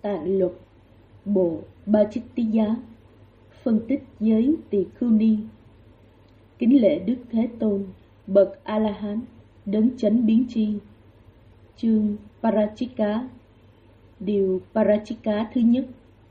Tạng luật Bộ Bajittiya phân tích giới Tỳ Khưu Ni. Kính lễ Đức Thế Tôn, bậc A-la-hán, đấng chánh biến tri. Chương Parachika. Điều Parachika thứ nhất.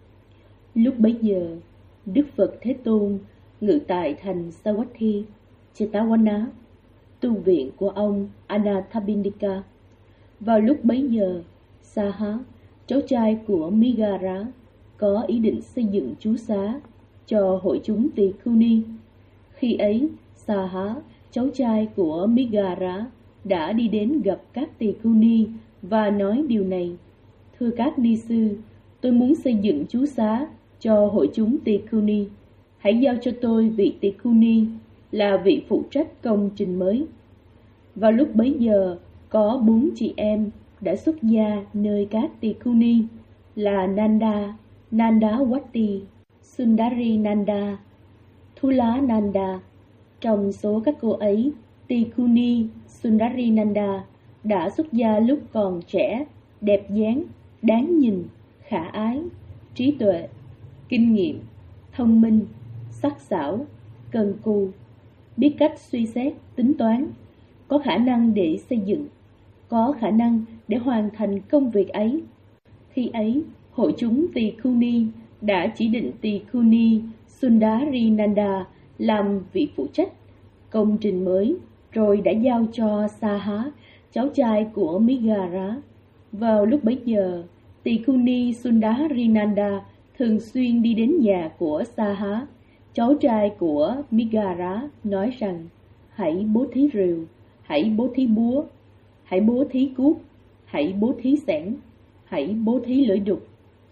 Lúc bấy giờ, Đức Phật Thế Tôn ngự tại thành Savatthi, Chetavana, tu viện của ông Anathapindika. Vào lúc bấy giờ, Saha, cháu trai của Migara, có ý định xây dựng chú xá cho hội chúng Tỳ Khưu Ni. Khi ấy, Saha, cháu trai của Migara, đã đi đến gặp các Tỳ Khưu Ni và nói điều này: Thưa các ni sư, tôi muốn xây dựng chú xá cho hội chúng Tỳ Khưu Ni. Hãy giao cho tôi vị Tỳ Khưu Ni là vị phụ trách công trình mới. Vào lúc bấy giờ, có 4 chị em đã xuất gia nơi các Tỳ Khưu Ni là Nanda, Nandawati, Sundari Nanda, Thula Nanda. Trong số các cô ấy, Tỳ Khưu Ni Sundari Nanda đã xuất gia lúc còn trẻ, đẹp dáng, đáng nhìn, khả ái, trí tuệ, kinh nghiệm, thông minh, sắc sảo, cần cù, biết cách suy xét, tính toán, có khả năng để xây dựng, có khả năng để hoàn thành công việc ấy. Khi ấy, hội chúng Tỳ Khưu Ni đã chỉ định Tỳ Khưu Ni Sundari Nanda làm vị phụ trách công trình mới, rồi đã giao cho Saha, cháu trai của Migara. Vào lúc bấy giờ, Tỳ Khưu Ni Sundari Nanda thường xuyên đi đến nhà của Saha, cháu trai của Migara, nói rằng: hãy bố thí rìu, hãy bố thí búa, hãy bố thí cuốc, hãy bố thí xẻng, hãy bố thí lưỡi đục.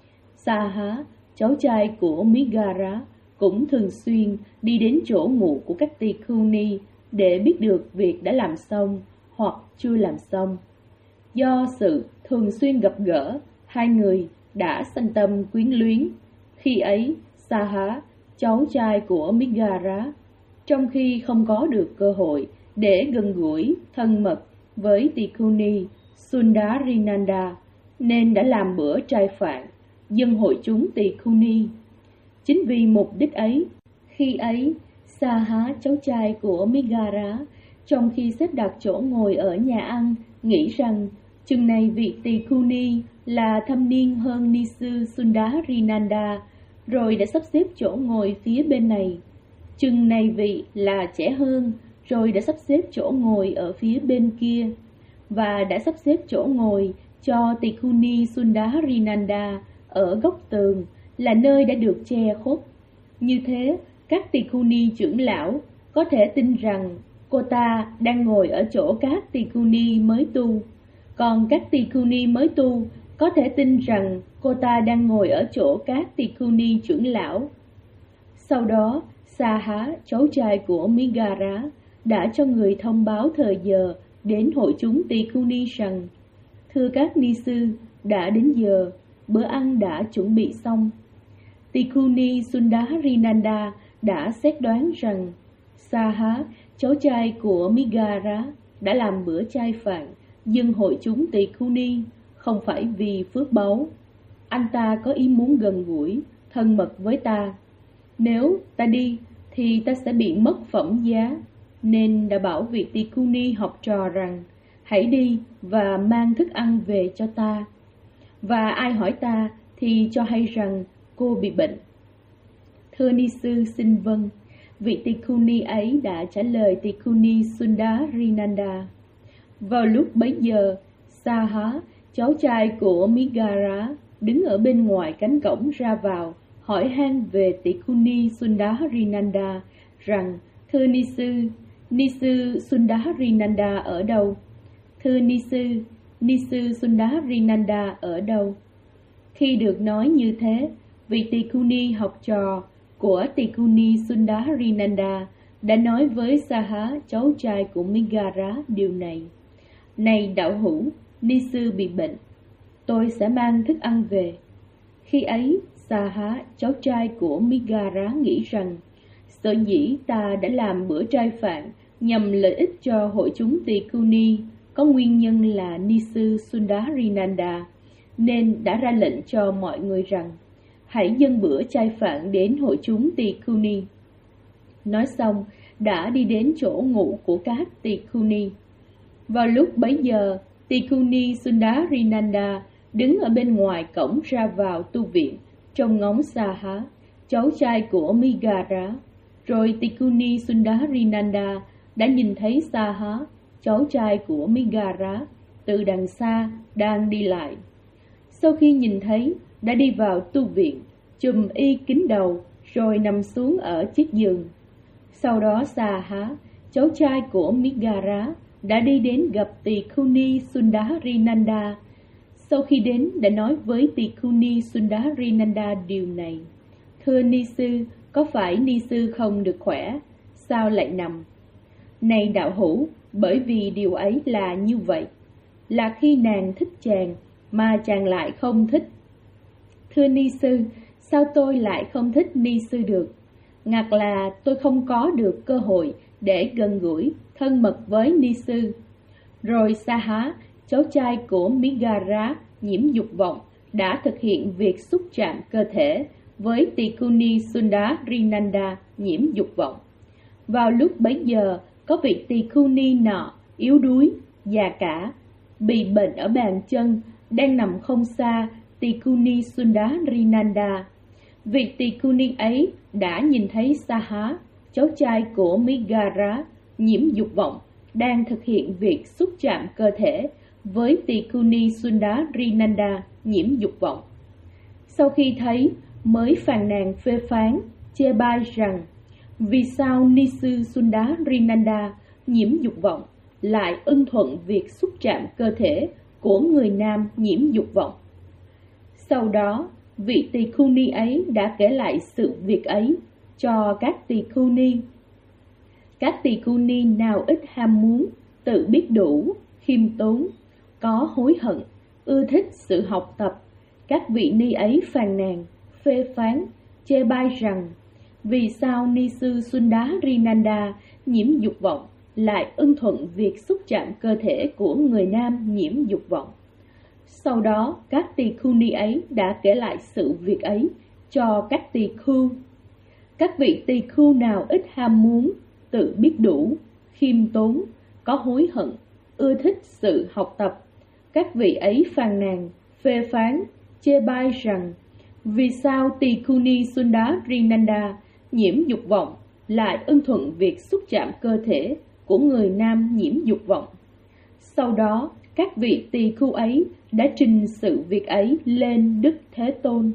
Saha, cháu trai của Migara, cũng thường xuyên đi đến chỗ ngủ của các Tỳ Khưu Ni để biết được việc đã làm xong hoặc chưa làm xong. Do sự thường xuyên gặp gỡ, hai người đã sanh tâm quyến luyến. Khi ấy, Saha, cháu trai của Migara, trong khi không có được cơ hội để gần gũi, thân mật với Tỳ Khưu Ni Sundarinanda, nên đã làm bữa trai phạn dân hội chúng Tỳ Khưu Ni. Chính vì mục đích ấy, khi ấy, Saha, cháu trai của Migara, trong khi xếp đặt chỗ ngồi ở nhà ăn, nghĩ rằng chừng này vị Tỳ Khưu Ni là thâm niên hơn ni sư Sundarinanda, rồi đã sắp xếp chỗ ngồi phía bên này. Chừng này vị là trẻ hơn, rồi đã sắp xếp chỗ ngồi ở phía bên kia, và đã sắp xếp chỗ ngồi cho Tỳ Khưu Ni Sundarinanda ở góc tường, là nơi đã được che khuất. Như thế, các Tỳ Khưu Ni trưởng lão có thể tin rằng cô ta đang ngồi ở chỗ các Tỳ Khưu Ni mới tu, còn các Tỳ Khưu Ni mới tu có thể tin rằng cô ta đang ngồi ở chỗ các Tỳ Khưu Ni trưởng lão. Sau đó, Saha, cháu trai của Migara, đã cho người thông báo thời giờ đến hội chúng Tỳ Khưu Ni rằng: Thưa các ni sư, đã đến giờ, bữa ăn đã chuẩn bị xong. Tỳ Khưu Ni Sundarinanda đã xét đoán rằng Saha, cháu trai của Migara, đã làm bữa chay phạn dân hội chúng Tỳ Khưu Ni không phải vì phước báu. Anh ta có ý muốn gần gũi, thân mật với ta. Nếu ta đi thì ta sẽ bị mất phẩm giá, nên đã bảo vị Tỳ Khưu Ni học trò rằng: hãy đi và mang thức ăn về cho ta. Và ai hỏi ta thì cho hay rằng cô bị bệnh. Thưa ni sư, xin vâng. Vị Tỳ Khưu Ni ấy đã trả lời Tỳ Khưu Ni Sundarinanda. Vào lúc bấy giờ, Saha, cháu trai của Migara, đứng ở bên ngoài cánh cổng ra vào, hỏi han về Tỳ Khưu Ni Sundarinanda rằng: Thưa ni sư Sundarinanda ở đâu? Thưa ni sư Sundarinanda ở đâu? Khi được nói như thế, vị Tỳ Khưu Ni học trò của Tỳ Khưu Ni Sundarinanda đã nói với Saha, cháu trai của Migara, điều này: Này đạo hữu, ni sư bị bệnh, tôi sẽ mang thức ăn về. Khi ấy, Saha, cháu trai của Migara, nghĩ rằng sở dĩ ta đã làm bữa trai phạn nhằm lợi ích cho hội chúng Tỳ Khưu Ni có nguyên nhân là ni sư Sundarinanda nên đã ra lệnh cho mọi người rằng hãy dâng bữa chay phạn đến hội chúng tỳ khưu ni. Nói xong, đã đi đến chỗ ngủ của các tỳ khưu ni. Vào lúc bấy giờ, tỳ khưu ni Sundarinanda đứng ở bên ngoài cổng ra vào tu viện, trông ngóng Saha, cháu trai của Migara. Rồi tỳ khưu ni Sundarinanda đã nhìn thấy Saha, cháu trai của Migara, từ đằng xa đang đi lại. Sau khi nhìn thấy, đã đi vào tu viện, chùm y kín đầu, rồi nằm xuống ở chiếc giường. Sau đó Saha, cháu trai của Migara, đã đi đến gặp tỳ khưu ni Sundarinanda. Sau khi đến, đã nói với tỳ khưu ni Sundarinanda điều này: Thưa ni sư, có phải ni sư không được khỏe? Sao lại nằm? Này đạo hữu, bởi vì điều ấy là như vậy, là khi nàng thích chàng mà chàng lại không thích. Thưa ni sư, sao tôi lại không thích ni sư được? Ngặt là tôi không có được cơ hội để gần gũi, thân mật với ni sư. Rồi Saha, cháu trai của Migara nhiễm dục vọng, đã thực hiện việc xúc chạm cơ thể với tỳ khưu ni Sundarinanda nhiễm dục vọng. Vào lúc bấy giờ, có vị tỳ khưu ni nọ yếu đuối, già cả, bị bệnh ở bàn chân, đang nằm không xa tỳ khưu ni Sundarinanda. Vị tỳ khưu ni ấy đã nhìn thấy Saha, cháu trai của Migara, nhiễm dục vọng, đang thực hiện việc xúc chạm cơ thể với tỳ khưu ni Sundarinanda nhiễm dục vọng. Sau khi thấy, mới phàn nàn phê phán, chê bai rằng vì sao ni sư Sundarinanda nhiễm dục vọng lại ưng thuận việc xúc chạm cơ thể của người nam nhiễm dục vọng. Sau đó, vị tỳ khưu ni ấy đã kể lại sự việc ấy cho các tỳ khưu ni. Các tỳ khưu ni nào ít ham muốn, tự biết đủ, khiêm tốn, có hối hận, ưa thích sự học tập, các vị ni ấy phàn nàn, phê phán, chê bai rằng vì sao ni sư Sundarinanda nhiễm dục vọng lại ưng thuận việc xúc chạm cơ thể của người nam nhiễm dục vọng. Sau đó, các tỳ khưu ni ấy đã kể lại sự việc ấy cho các tỳ khưu. Các vị tỳ khưu nào ít ham muốn, tự biết đủ, khiêm tốn, có hối hận, ưa thích sự học tập, các vị ấy phàn nàn, phê phán, chê bai rằng vì sao tỳ khưu ni Sundarinanda nhiễm dục vọng lại ưng thuận việc xúc chạm cơ thể của người nam nhiễm dục vọng. Sau đó, các vị tỳ khưu ấy đã trình sự việc ấy lên Đức Thế Tôn.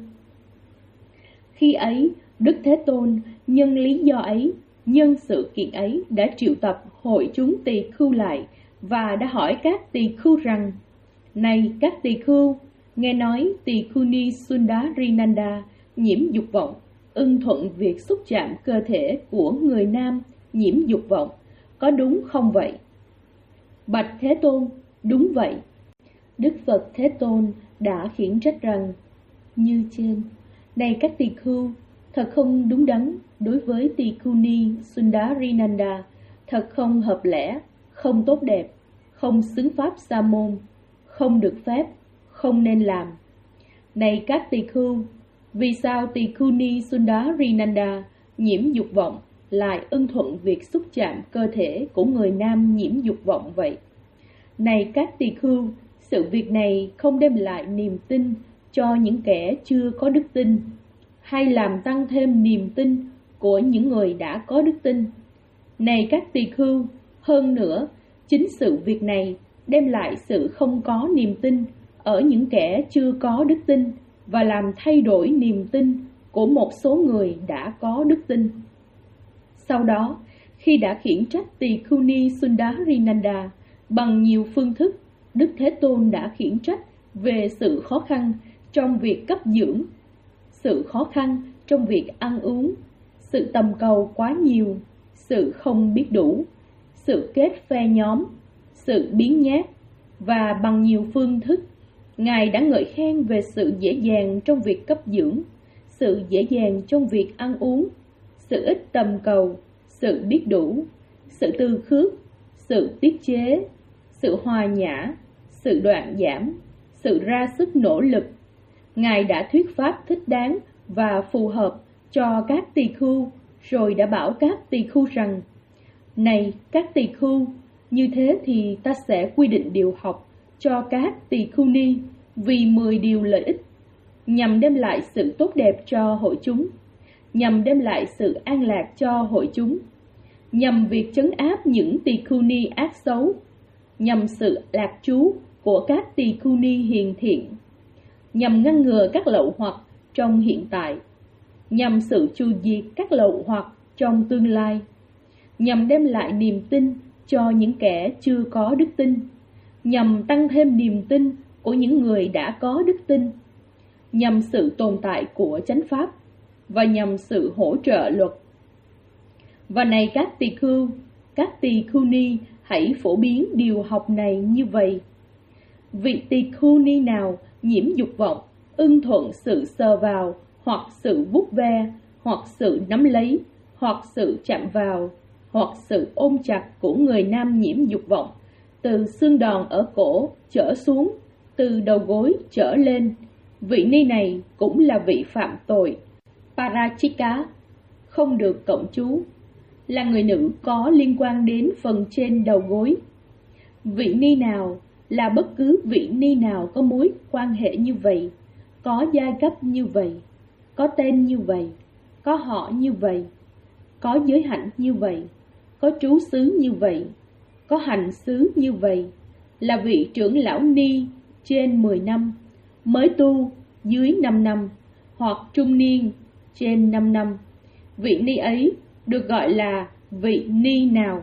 Khi ấy, Đức Thế Tôn nhân lý do ấy, nhân sự kiện ấy đã triệu tập hội chúng tỳ khưu lại và đã hỏi các tỳ khưu rằng: Này các tỳ khưu, nghe nói tỳ khưu ni Sundarinanda nhiễm dục vọng, ưng thuận việc xúc chạm cơ thể của người nam nhiễm dục vọng, có đúng không vậy? Bạch Thế Tôn, đúng vậy. Đức Phật Thế Tôn đã khiển trách rằng: Như trên, này các tỳ khưu, thật không đúng đắn đối với tỳ khưu ni Sundarinanda, thật không hợp lẽ, không tốt đẹp, không xứng pháp sa môn, không được phép, không nên làm. Này các tỳ khưu, vì sao tỳ khưu ni Sundarinanda nhiễm dục vọng lại ưng thuận việc xúc chạm cơ thể của người nam nhiễm dục vọng vậy? Này các tỳ khưu, sự việc này không đem lại niềm tin cho những kẻ chưa có đức tin, hay làm tăng thêm niềm tin của những người đã có đức tin. Này các tỳ khưu, hơn nữa, chính sự việc này đem lại sự không có niềm tin ở những kẻ chưa có đức tin và làm thay đổi niềm tin của một số người đã có đức tin. Sau đó, khi đã khiển trách tỳ khưu ni Sundarinanda bằng nhiều phương thức, Đức Thế Tôn đã khiển trách về sự khó khăn trong việc cấp dưỡng, sự khó khăn trong việc ăn uống, sự tầm cầu quá nhiều, sự không biết đủ, sự kết phe nhóm, sự biếng nhác, và bằng nhiều phương thức, Ngài đã ngợi khen về sự dễ dàng trong việc cấp dưỡng, sự dễ dàng trong việc ăn uống, sự ít tầm cầu, sự biết đủ, sự từ khước, sự tiết chế, sự hòa nhã, sự đoạn giảm, sự ra sức nỗ lực. Ngài đã thuyết pháp thích đáng và phù hợp cho các tỳ khưu, rồi đã bảo các tỳ khưu rằng: này các tỳ khưu, như thế thì ta sẽ quy định điều học cho các tỳ khưu ni vì 10 điều lợi ích, nhằm đem lại sự tốt đẹp cho hội chúng, nhằm đem lại sự an lạc cho hội chúng, nhằm việc trấn áp những tỳ khưu ni ác xấu, nhằm sự lạc trú của các tỳ khưu ni hiền thiện, nhằm ngăn ngừa các lậu hoặc trong hiện tại, nhằm sự trừ diệt các lậu hoặc trong tương lai, nhằm đem lại niềm tin cho những kẻ chưa có đức tin, nhằm tăng thêm niềm tin của những người đã có đức tin, nhằm sự tồn tại của chánh pháp và nhằm sự hỗ trợ luật. Và này các tỳ khưu ni hãy phổ biến điều học này như vậy. Vị tỳ khưu ni nào nhiễm dục vọng, ưng thuận sự sờ vào, hoặc sự vuốt ve, hoặc sự nắm lấy, hoặc sự chạm vào, hoặc sự ôm chặt của người nam nhiễm dục vọng, từ xương đòn ở cổ trở xuống, từ đầu gối trở lên, vị ni này cũng là vị phạm tội Parachika, không được cộng chú, là người nữ có liên quan đến phần trên đầu gối. Vị ni nào là bất cứ vị ni nào có mối quan hệ như vậy, có giai cấp như vậy, có tên như vậy, có họ như vậy, có giới hạnh như vậy, có trú xứ như vậy, có hành xứ như vậy, là vị trưởng lão ni trên 10 năm, mới tu dưới 5 năm, hoặc trung niên trên 5 năm. Vị ni ấy được gọi là vị ni nào.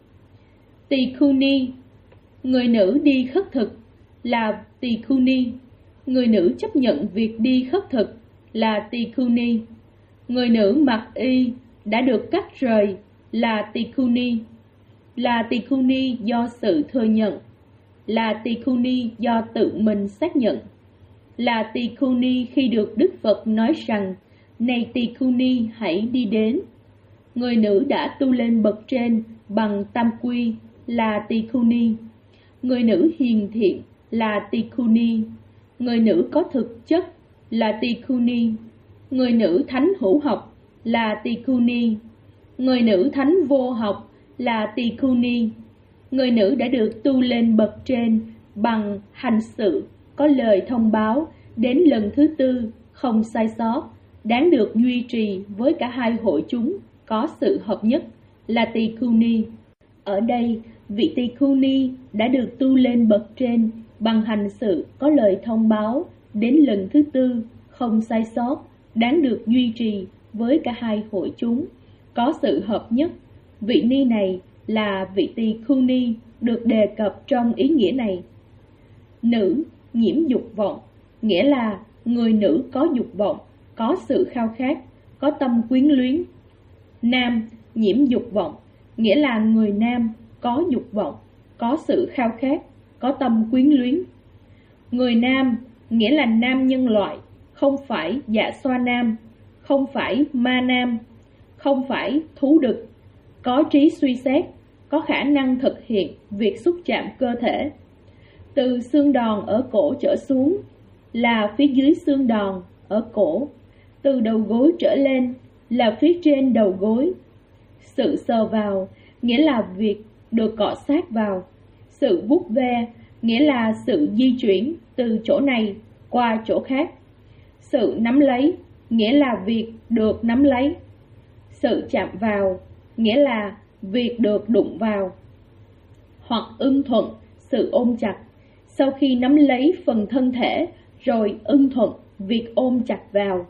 Tỳ khưu ni, người nữ đi khất thực là tỳ khưu ni. Người nữ chấp nhận việc đi khất thực là tỳ khưu ni. Người nữ mặc y đã được cắt rời là tỳ khưu ni. Là tỳ khưu ni do sự thừa nhận, là tỳ khưu ni do tự mình xác nhận, là tỳ khưu ni khi được Đức Phật nói rằng: này tỳ khưu ni, hãy đi đến. Người nữ đã tu lên bậc trên bằng tam quy là tỳ khưu ni. Người nữ hiền thiện là tỳ khưu ni. Người nữ có thực chất là tỳ khưu ni. Người nữ thánh hữu học là tỳ khưu ni. Người nữ thánh vô học là tỳ khưu ni. Người nữ đã được tu lên bậc trên bằng hành sự có lời thông báo đến lần thứ 4 không sai sót, đáng được duy trì với cả hai hội chúng có sự hợp nhất là tỳ khưu ni. Ở đây, vị tỳ khưu ni đã được tu lên bậc trên bằng hành sự có lời thông báo đến lần thứ 4 không sai sót, đáng được duy trì với cả hai hội chúng có sự hợp nhất. Vị ni này là vị tỳ khưu ni được đề cập trong ý nghĩa này. Nữ nhiễm dục vọng, nghĩa là người nữ có dục vọng, có sự khao khát, có tâm quyến luyến. Nam nhiễm dục vọng, nghĩa là người nam có dục vọng, có sự khao khát, có tâm quyến luyến. Người nam nghĩa là nam nhân loại, không phải dạ xoa nam, không phải ma nam, không phải thú đực, có trí suy xét, có khả năng thực hiện việc xúc chạm cơ thể. Từ xương đòn ở cổ trở xuống là phía dưới xương đòn ở cổ, từ đầu gối trở lên là phía trên đầu gối. Sự sờ vào nghĩa là việc được cọ sát vào. Sự vuốt ve nghĩa là sự di chuyển từ chỗ này qua chỗ khác. Sự nắm lấy nghĩa là việc được nắm lấy. Sự chạm vào nghĩa là việc được đụng vào. Hoặc ưng thuận, sự ôm chặt, sau khi nắm lấy phần thân thể rồi ưng thuận việc ôm chặt vào.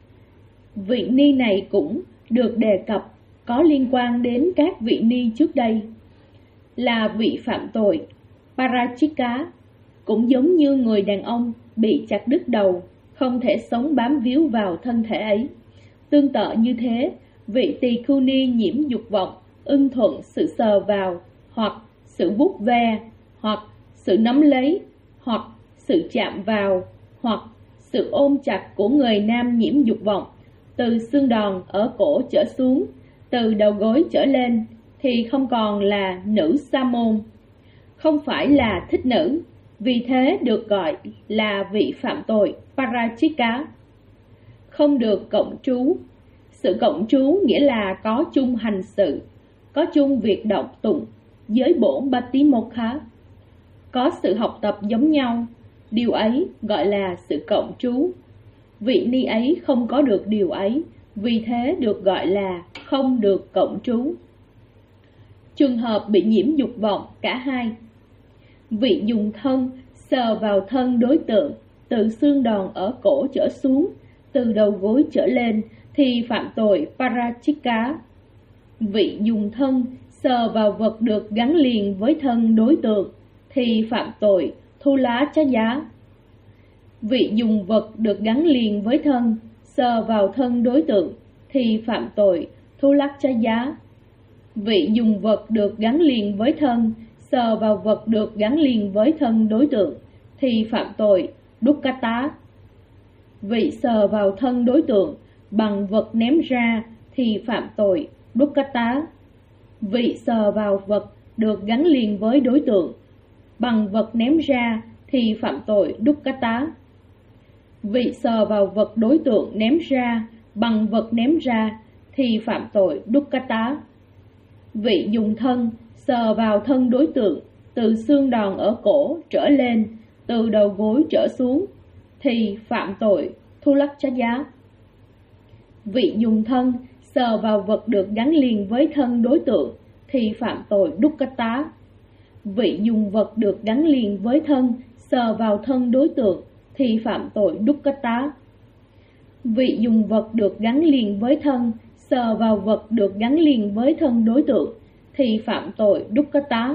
Vị ni này cũng được đề cập có liên quan đến các vị ni trước đây, là vị phạm tội Parachika, cũng giống như người đàn ông bị chặt đứt đầu, không thể sống bám víu vào thân thể ấy. Tương tự như thế, vị tỳ khưu ni nhiễm dục vọng, ưng thuận sự sờ vào, hoặc sự vuốt ve, hoặc sự nắm lấy, hoặc sự chạm vào, hoặc sự ôm chặt của người nam nhiễm dục vọng, từ xương đòn ở cổ trở xuống, từ đầu gối trở lên, thì không còn là nữ sa môn, không phải là thích nữ, vì thế được gọi là vị phạm tội Parachika. Không được cộng trú. Sự cộng trú nghĩa là có chung hành sự, có chung việc đọc tụng, giới bổn Batimokha, có sự học tập giống nhau, điều ấy gọi là sự cộng trú. Vị ni ấy không có được điều ấy, vì thế được gọi là không được cộng trú. Trường hợp bị nhiễm dục vọng cả hai. Vị dùng thân sờ vào thân đối tượng, từ xương đòn ở cổ trở xuống, từ đầu gối trở lên, thì phạm tội Parachika. Vị dùng thân sờ vào vật được gắn liền với thân đối tượng, thì phạm tội Thulachaya. Vị dùng vật được gắn liền với thân sờ vào thân đối tượng, thì phạm tội Thulachaya. Vị dùng vật được gắn liền với thân sờ vào vật được gắn liền với thân đối tượng, thì phạm tội Dukkata. Vị sờ vào thân đối tượng bằng vật ném ra, thì phạm tội Dukkata. Vị sờ vào vật được gắn liền với đối tượng bằng vật ném ra, thì phạm tội Dukkata. Vị sờ vào vật đối tượng ném ra bằng vật ném ra, thì phạm tội Dukkata. Vị dùng thân sờ vào thân đối tượng, từ xương đòn ở cổ trở lên, từ đầu gối trở xuống, thì phạm tội Thulachaya. Vị dùng thân sờ vào vật được gắn liền với thân đối tượng, thì phạm tội Dukkata. Vị dùng vật được gắn liền với thân sờ vào thân đối tượng, thì phạm tội Dukkata. Vị dùng vật được gắn liền với thân sờ vào vật được gắn liền với thân đối tượng, thì phạm tội Dukkata.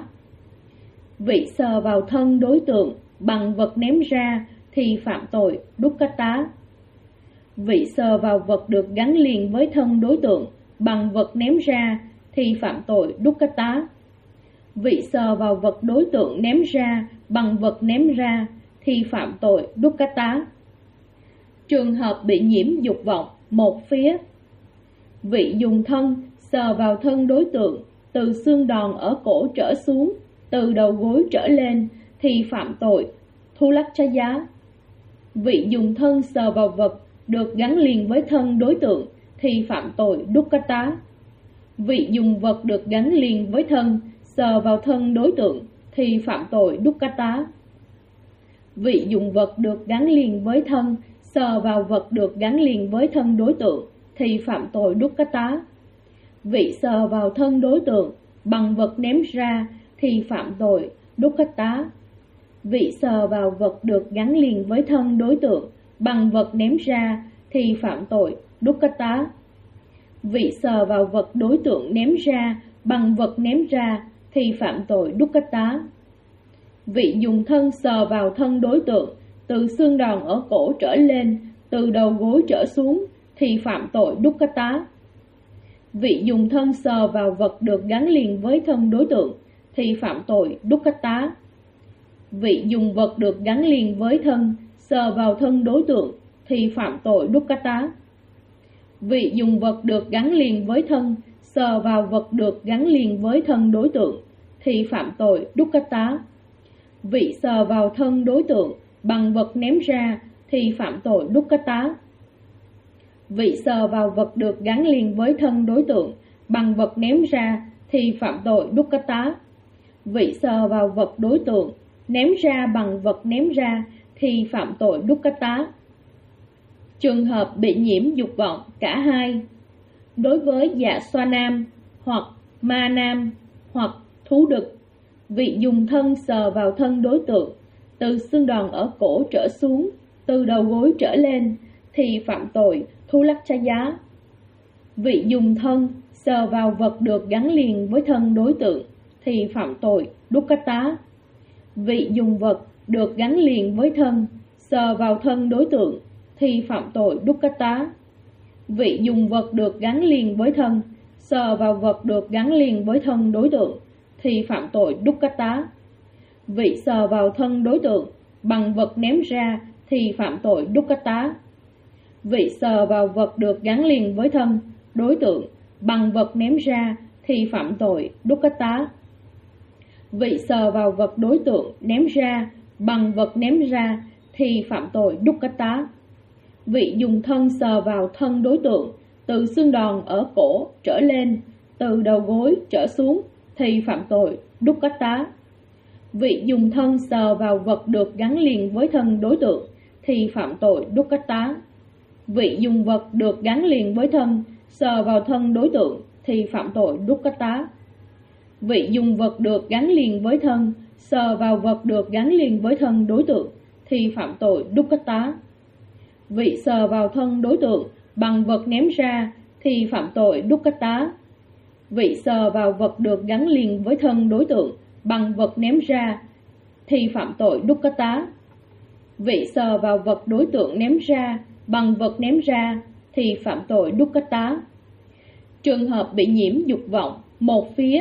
Vị sờ vào thân đối tượng bằng vật ném ra, thì phạm tội Dukkata. Vị sờ vào vật được gắn liền với thân đối tượng bằng vật ném ra, thì phạm tội Dukkata. Vị sờ vào vật đối tượng ném ra bằng vật ném ra, thì phạm tội Dukkata. Trường hợp bị nhiễm dục vọng một phía. Vị dùng thân sờ vào thân đối tượng, từ xương đòn ở cổ trở xuống, từ đầu gối trở lên, thì phạm tội Thulachaya. Vị dùng thân sờ vào vật được gắn liền với thân đối tượng, thì phạm tội Dukkata. Vị dùng vật được gắn liền với thân sờ vào thân đối tượng, thì phạm tội Dukkata. Vị dùng vật được gắn liền với thân sờ vào vật được gắn liền với thân đối tượng, thì phạm tội Dukkata. Vị sờ vào thân đối tượng bằng vật ném ra, thì phạm tội Dukkata. Vị sờ vào vật được gắn liền với thân đối tượng bằng vật ném ra, thì phạm tội Dukkata. Vị sờ vào vật đối tượng ném ra bằng vật ném ra, thì phạm tội Dukkata. Vị dùng thân sờ vào thân đối tượng, từ xương đòn ở cổ trở lên, từ đầu gối trở xuống, thì phạm tội Dukkata. Vị dùng thân sờ vào vật được gắn liền với thân đối tượng, thì phạm tội Dukkata. Vị dùng vật được gắn liền với thân sờ vào thân đối tượng, thì phạm tội Dukkata. Vị dùng vật được gắn liền với thân sờ vào vật được gắn liền với thân đối tượng, thì phạm tội Dukkata. Vị sờ vào thân đối tượng bằng vật ném ra, thì phạm tội Dukkata. Vị sờ vào vật được gắn liền với thân đối tượng bằng vật ném ra, thì phạm tội Dukkata. Vị sờ vào vật đối tượng ném ra bằng vật ném ra, thì phạm tội Dukkata. Trường hợp bị nhiễm dục vọng cả hai. Đối với dạ xoa nam hoặc ma nam hoặc thú đực, vị dùng thân sờ vào thân đối tượng, từ xương đòn ở cổ trở xuống, từ đầu gối trở lên, thì phạm tội Thulachaya. Vị dùng thân sờ vào vật được gắn liền với thân đối tượng, thì phạm tội Dukkata. Vị dùng vật được gắn liền với thân sờ vào thân đối tượng, thì phạm tội Dukkata. Vị dùng vật được gắn liền với thân sờ vào vật được gắn liền với thân đối tượng, thì phạm tội Dukkata. Vị sờ vào thân đối tượng bằng vật ném ra, thì phạm tội Dukkata. Vị sờ vào vật được gắn liền với thân đối tượng bằng vật ném ra, thì phạm tội Dukkata. Vị sờ vào vật đối tượng ném ra bằng vật ném ra thì phạm tội dukkata. Vị dùng thân sờ vào thân đối tượng từ xương đòn ở cổ trở lên, từ đầu gối trở xuống thì phạm tội dukkata. Vị dùng thân sờ vào vật được gắn liền với thân đối tượng thì phạm tội dukkata. Vị dùng vật được gắn liền với thân sờ vào thân đối tượng thì phạm tội dukkata. Vị dùng vật được gắn liền với thân sờ vào vật được gắn liền với thân đối tượng thì phạm tội dukkata. Vị sờ vào thân đối tượng bằng vật ném ra thì phạm tội dukkata. Vị sờ vào vật được gắn liền với thân đối tượng bằng vật ném ra thì phạm tội dukkata. Vị sờ vào vật đối tượng ném ra bằng vật ném ra thì phạm tội dukkata. Trường hợp bị nhiễm dục vọng một phía,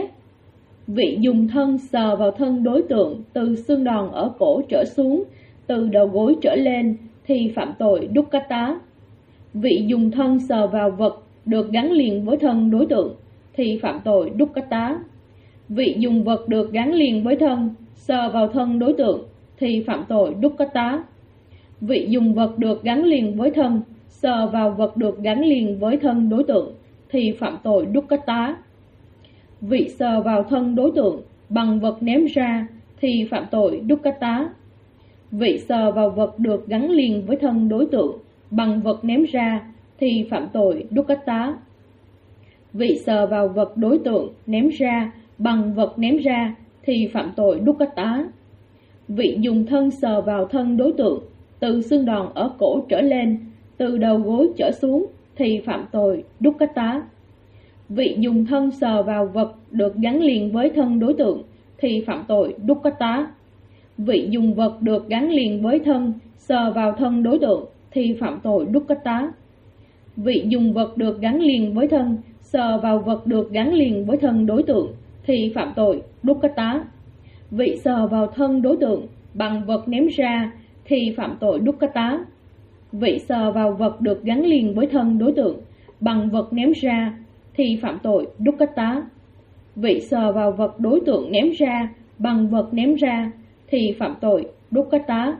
vị dùng thân sờ vào thân đối tượng từ xương đòn ở cổ trở xuống, từ đầu gối trở lên thì phạm tội dukkata. Vị dùng thân sờ vào vật được gắn liền với thân đối tượng thì phạm tội dukkata. Vị dùng vật được gắn liền với thân sờ vào thân đối tượng thì phạm tội dukkata. Vị dùng vật được gắn liền với thân sờ vào vật được gắn liền với thân đối tượng thì phạm tội dukkata. Vị sờ vào thân đối tượng bằng vật ném ra thì phạm tội dukkata. Vị sờ vào vật được gắn liền với thân đối tượng bằng vật ném ra thì phạm tội dukkata. Vị sờ vào vật đối tượng ném ra bằng vật ném ra thì phạm tội dukkata. Vị dùng thân sờ vào thân đối tượng từ xương đòn ở cổ trở lên, từ đầu gối trở xuống thì phạm tội dukkata. Vị dùng thân sờ vào vật được gắn liền với thân đối tượng thì phạm tội dukkata. Vị dùng vật được gắn liền với thân sờ vào thân đối tượng thì phạm tội dukkata. Vị dùng vật được gắn liền với thân sờ vào vật được gắn liền với thân đối tượng thì phạm tội dukkata. Vị sờ vào thân đối tượng bằng vật ném ra thì phạm tội dukkata. Vị sờ vào vật được gắn liền với thân đối tượng bằng vật ném ra thì phạm tội dukkata. Vị sờ vào vật đối tượng ném ra bằng vật ném ra thì phạm tội dukkata.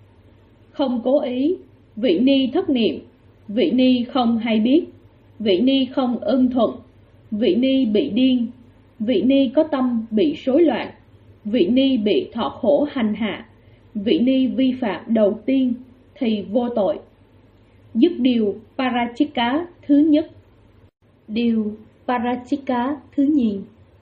Không cố ý, vị ni thất niệm, vị ni không hay biết, vị ni không ưng thuận, vị ni bị điên, vị ni có tâm bị rối loạn, vị ni bị thọ khổ hành hạ, vị ni vi phạm đầu tiên thì vô tội. Dứt điều parachika thứ nhất. Điều parachika thứ nhì.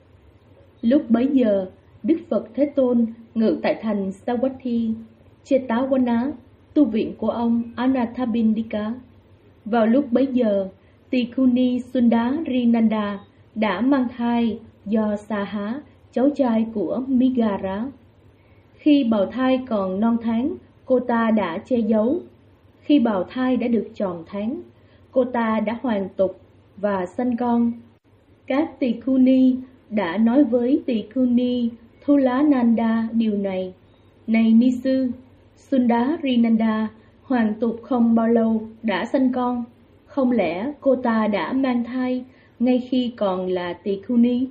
Lúc bấy giờ, Đức Phật Thế Tôn ngự tại thành Savatthi, Chetavana, tu viện của ông Anathapindika. Vào lúc bấy giờ, Tikkhuni Sundarinanda đã mang thai do Saha, cháu trai của Migara. Khi bào thai còn non tháng, cô ta đã che giấu. Khi bào thai đã được tròn tháng, cô ta đã hoàn tục và sanh con. Các Tikkhuni đã nói với Tikkhuni Thulananda điều này: Này ni sư, Sundarinanda hoàn tục không bao lâu đã sanh con, không lẽ cô ta đã mang thai ngay khi còn là Tikkhuni?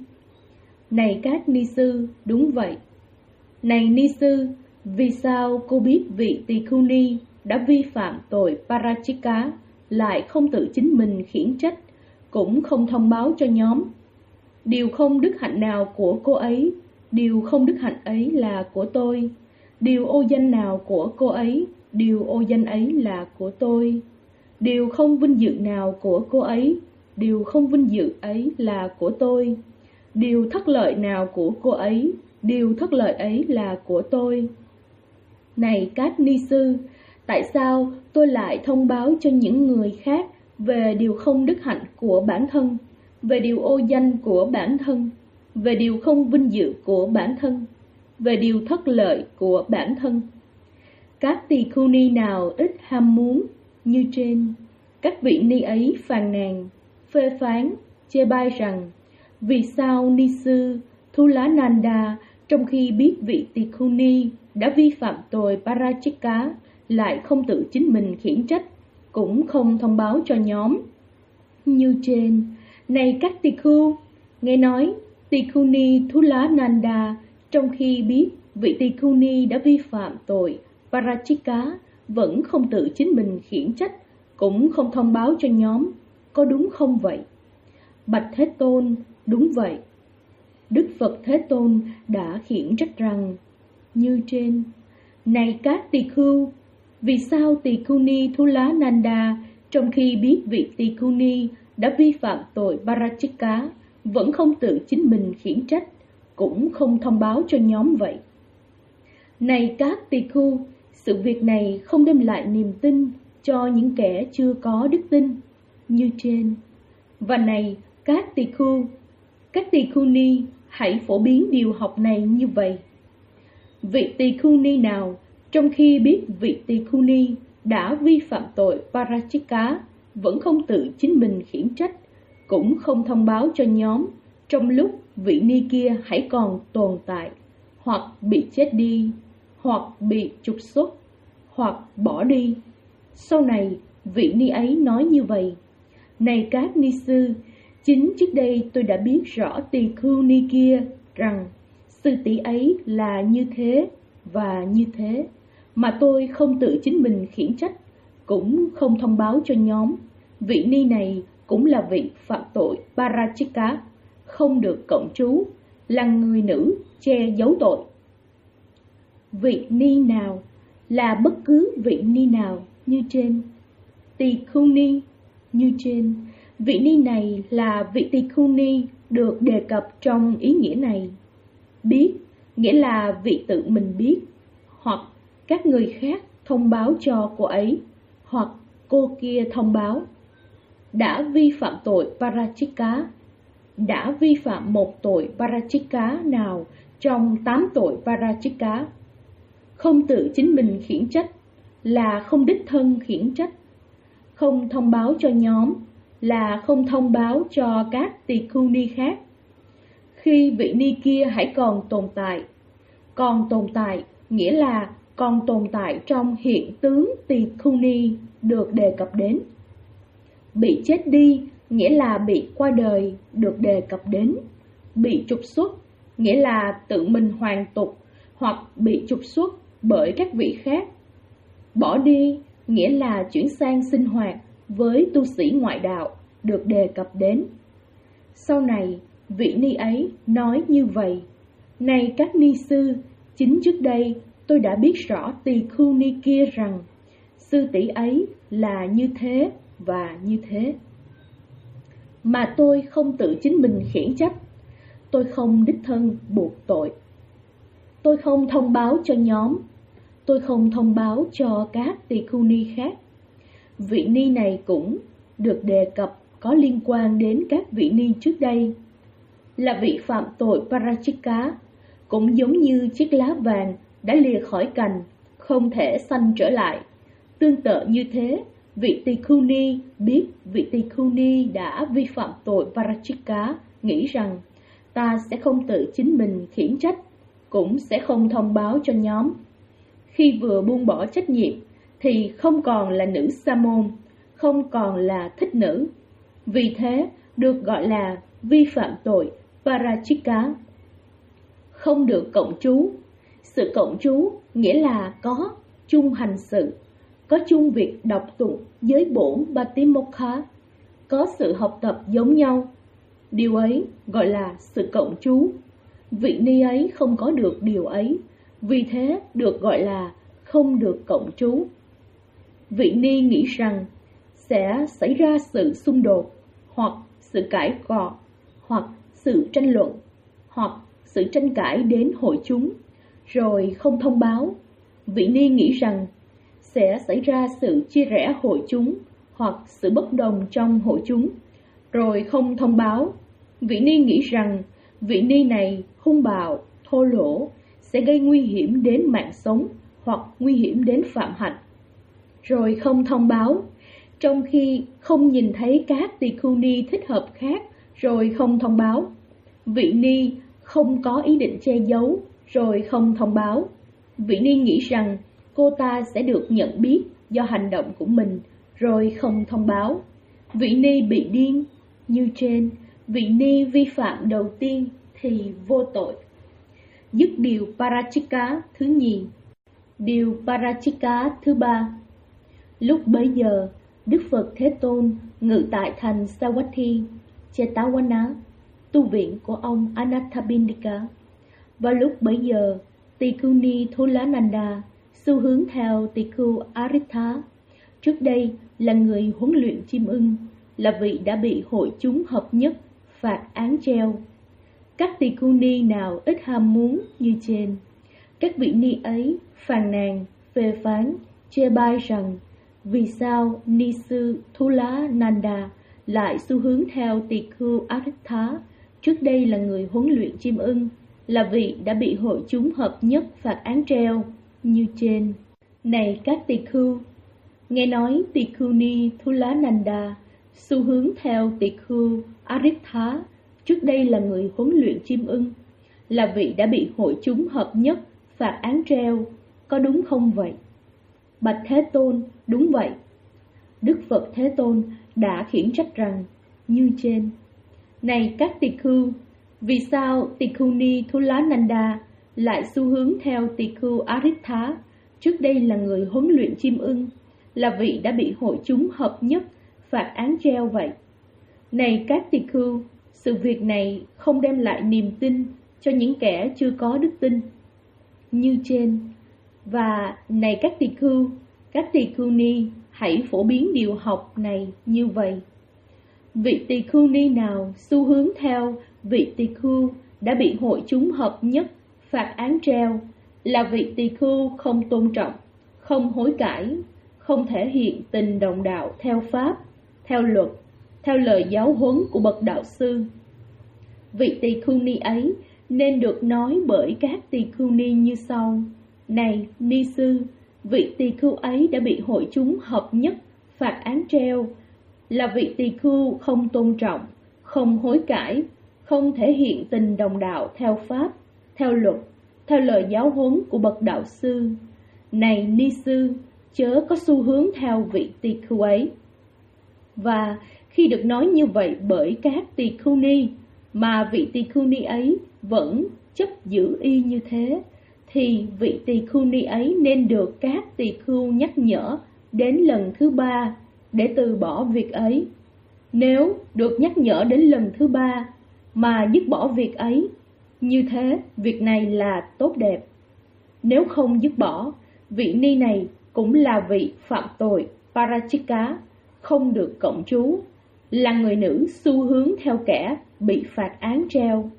Này các ni sư, đúng vậy. Này ni sư, vì sao cô biết vị Tikkhuni đã vi phạm tội Parachika lại không tự chính mình khiển trách, cũng không thông báo cho nhóm? Điều không đức hạnh nào của cô ấy, điều không đức hạnh ấy là của tôi. Điều ô danh nào của cô ấy, điều ô danh ấy là của tôi. Điều không vinh dự nào của cô ấy, điều không vinh dự ấy là của tôi. Điều thất lợi nào của cô ấy, điều thất lợi ấy là của tôi. Này các ni sư, tại sao tôi lại thông báo cho những người khác về điều không đức hạnh của bản thân, về điều ô danh của bản thân, về điều không vinh dự của bản thân, về điều thất lợi của bản thân? Các Tikkhuni nào ít ham muốn như trên, các vị ni ấy phàn nàn, phê phán, chê bai rằng: vì sao ni sư Thulananda trong khi biết vị Tikkhuni đã vi phạm tội Parachika lại không tự chính mình khiển trách, cũng không thông báo cho nhóm? Như trên, này các Tikku, nghe nói Tikkhuni Thulananda trong khi biết vị tỳ khưu ni đã vi phạm tội Parachika vẫn không tự chính mình khiển trách, cũng không thông báo cho nhóm, có đúng không vậy? Bạch Thế Tôn, đúng vậy. Đức Phật Thế Tôn đã khiển trách rằng, như trên: Này các tỳ khưu, vì sao tỳ khưu ni Thula Nanda trong khi biết vị tỳ khưu ni đã vi phạm tội Parachika vẫn không tự chính mình khiển trách, cũng không thông báo cho nhóm vậy? Này các tỳ khưu, sự việc này không đem lại niềm tin cho những kẻ chưa có đức tin, như trên. Và này các tỳ khưu ni, hãy phổ biến điều học này như vậy. Vị tỳ khưu ni nào trong khi biết vị tỳ khưu ni đã vi phạm tội Parachika vẫn không tự chính mình khiển trách, cũng không thông báo cho nhóm trong lúc vị ni kia hãy còn tồn tại, hoặc bị chết đi, hoặc bị trục xuất, hoặc bỏ đi. Sau này vị ni ấy nói như vậy: Này các ni sư, chính trước đây tôi đã biết rõ tỳ khưu ni kia rằng sư tỷ ấy là như thế và như thế, mà tôi không tự chính mình khiển trách, cũng không thông báo cho nhóm. Vị ni này cũng là vị phạm tội Parachika, không được cộng trú, là người nữ che giấu tội. Vị ni nào là bất cứ vị ni nào như trên. Tỳ khưu ni như trên. Vị ni này là vị tỳ khưu ni được đề cập trong ý nghĩa này. Biết nghĩa là vị tự mình biết, hoặc các người khác thông báo cho cô ấy, hoặc cô kia thông báo. Đã vi phạm tội Parachika. Đã vi phạm một tội Parachika nào trong 8 tội Parachika. Không tự chính mình khiển trách là không đích thân khiển trách. Không thông báo cho nhóm là không thông báo cho các tỳ khưu ni khác. Khi vị ni kia hãy còn tồn tại. Còn tồn tại nghĩa là còn tồn tại trong hiện tướng tỳ khưu ni được đề cập đến. Bị chết đi nghĩa là bị qua đời được đề cập đến. Bị trục xuất nghĩa là tự mình hoàn tục hoặc bị trục xuất bởi các vị khác. Bỏ đi nghĩa là chuyển sang sinh hoạt với tu sĩ ngoại đạo được đề cập đến. Sau này vị ni ấy nói như vậy: Này các ni sư, chính trước đây tôi đã biết rõ tỳ khưu ni kia rằng sư tỷ ấy là như thế và như thế, mà tôi không tự chính mình khiển trách. Tôi không đích thân buộc tội. Tôi không thông báo cho nhóm. Tôi không thông báo cho các tỳ khưu ni khác. Vị ni này cũng được đề cập có liên quan đến các vị ni trước đây, là vị phạm tội Parachika, cũng giống như chiếc lá vàng đã lìa khỏi cành, không thể xanh trở lại. Tương tự như thế, vị tỳ khưu ni biết vị tỳ khưu ni đã vi phạm tội Parachika, nghĩ rằng ta sẽ không tự chính mình khiển trách, cũng sẽ không thông báo cho nhóm. Khi vừa buông bỏ trách nhiệm thì không còn là nữ sa môn, không còn là thích nữ. Vì thế được gọi là vi phạm tội Parachika. Không được cộng trú. Sự cộng trú nghĩa là có chung hành sự, có chung việc đọc tụng giới bổn Patimokkha, có sự học tập giống nhau. Điều ấy gọi là sự cộng trú. Vị ni ấy không có được điều ấy, vì thế được gọi là không được cộng trú. Vị ni nghĩ rằng sẽ xảy ra sự xung đột, hoặc sự cãi cọ, hoặc sự tranh luận, hoặc sự tranh cãi đến hội chúng, rồi không thông báo. Vị ni nghĩ rằng sẽ xảy ra sự chia rẽ hội chúng, hoặc sự bất đồng trong hội chúng, rồi không thông báo. Vị ni nghĩ rằng vị ni này hung bạo, thô lỗ, sẽ gây nguy hiểm đến mạng sống, hoặc nguy hiểm đến phạm hạnh, rồi không thông báo. Trong khi không nhìn thấy các tỳ khưu ni thích hợp khác, rồi không thông báo. Vị ni không có ý định che giấu, rồi không thông báo. Vị ni nghĩ rằng cô ta sẽ được nhận biết do hành động của mình, rồi không thông báo. Vị ni bị điên. Như trên, vị ni vi phạm đầu tiên thì vô tội. dứt điều Parachika thứ nhì, điều Parachika thứ ba. Lúc bấy giờ, Đức Phật Thế Tôn ngự tại thành Savatthi, Chetavana, tu viện của ông Anathapindika. Vào lúc bấy giờ, Tỳ Khưu Ni Thulananda, xu hướng theo Tỳ Khưu Aritha, trước đây là người huấn luyện chim ưng, là vị đã bị hội chúng hợp nhất phạt án treo. Các tỳ khưu ni nào ít ham muốn như trên, các vị ni ấy phàn nàn, phê phán, chê bai rằng vì sao ni sư Thulananda lại xu hướng theo tỳ khưu Aritha, trước đây là người huấn luyện chim ưng, là vị đã bị hội chúng hợp nhất phạt án treo như trên. Này các tỳ khưu, nghe nói tỳ khưu ni Thulananda xu hướng theo tỳ khưu Aritha, trước đây là người huấn luyện chim ưng, là vị đã bị hội chúng hợp nhất phạt án treo, có đúng không vậy? Bạch Thế Tôn, đúng vậy. Đức Phật Thế Tôn đã khiển trách rằng như trên. Này các tỳ khưu, vì sao tỳ khưu ni Thulananda lại xu hướng theo tỳ khưu Aritha, trước đây là người huấn luyện chim ưng, là vị đã bị hội chúng hợp nhất phạt án treo vậy? Này các tỳ khưu, sự việc này không đem lại niềm tin cho những kẻ chưa có đức tin như trên. Và này các tỳ khưu ni, hãy phổ biến điều học này như vậy. Vị tỳ khưu ni nào xu hướng theo vị tỳ khưu đã bị hội chúng hợp nhất phạt án treo, là vị tỳ khưu không tôn trọng, không hối cải, không thể hiện tình đồng đạo theo pháp, theo luật, theo lời giáo huấn của bậc đạo sư. Vị tỳ khưu ni ấy nên được nói bởi các tỳ khưu ni như sau. Này ni sư, vị tỳ khưu ấy đã bị hội chúng hợp nhất phạt án treo, là vị tỳ khưu không tôn trọng, không hối cải, không thể hiện tình đồng đạo theo pháp, theo luật, theo lời giáo huấn của bậc đạo sư. Này ni sư, chớ có xu hướng theo vị tỳ khưu ấy. Và khi được nói như vậy bởi các tỳ khưu ni, mà vị tỳ khưu ni ấy vẫn chấp giữ y như thế, thì vị tỳ khưu ni ấy nên được các tỳ khưu nhắc nhở đến lần thứ ba để từ bỏ việc ấy. Nếu được nhắc nhở đến lần thứ ba mà dứt bỏ việc ấy, như thế việc này là tốt đẹp. Nếu không dứt bỏ, vị ni này cũng là vị phạm tội Parachika, không được cộng trú, là người nữ xu hướng theo kẻ bị phạt án treo.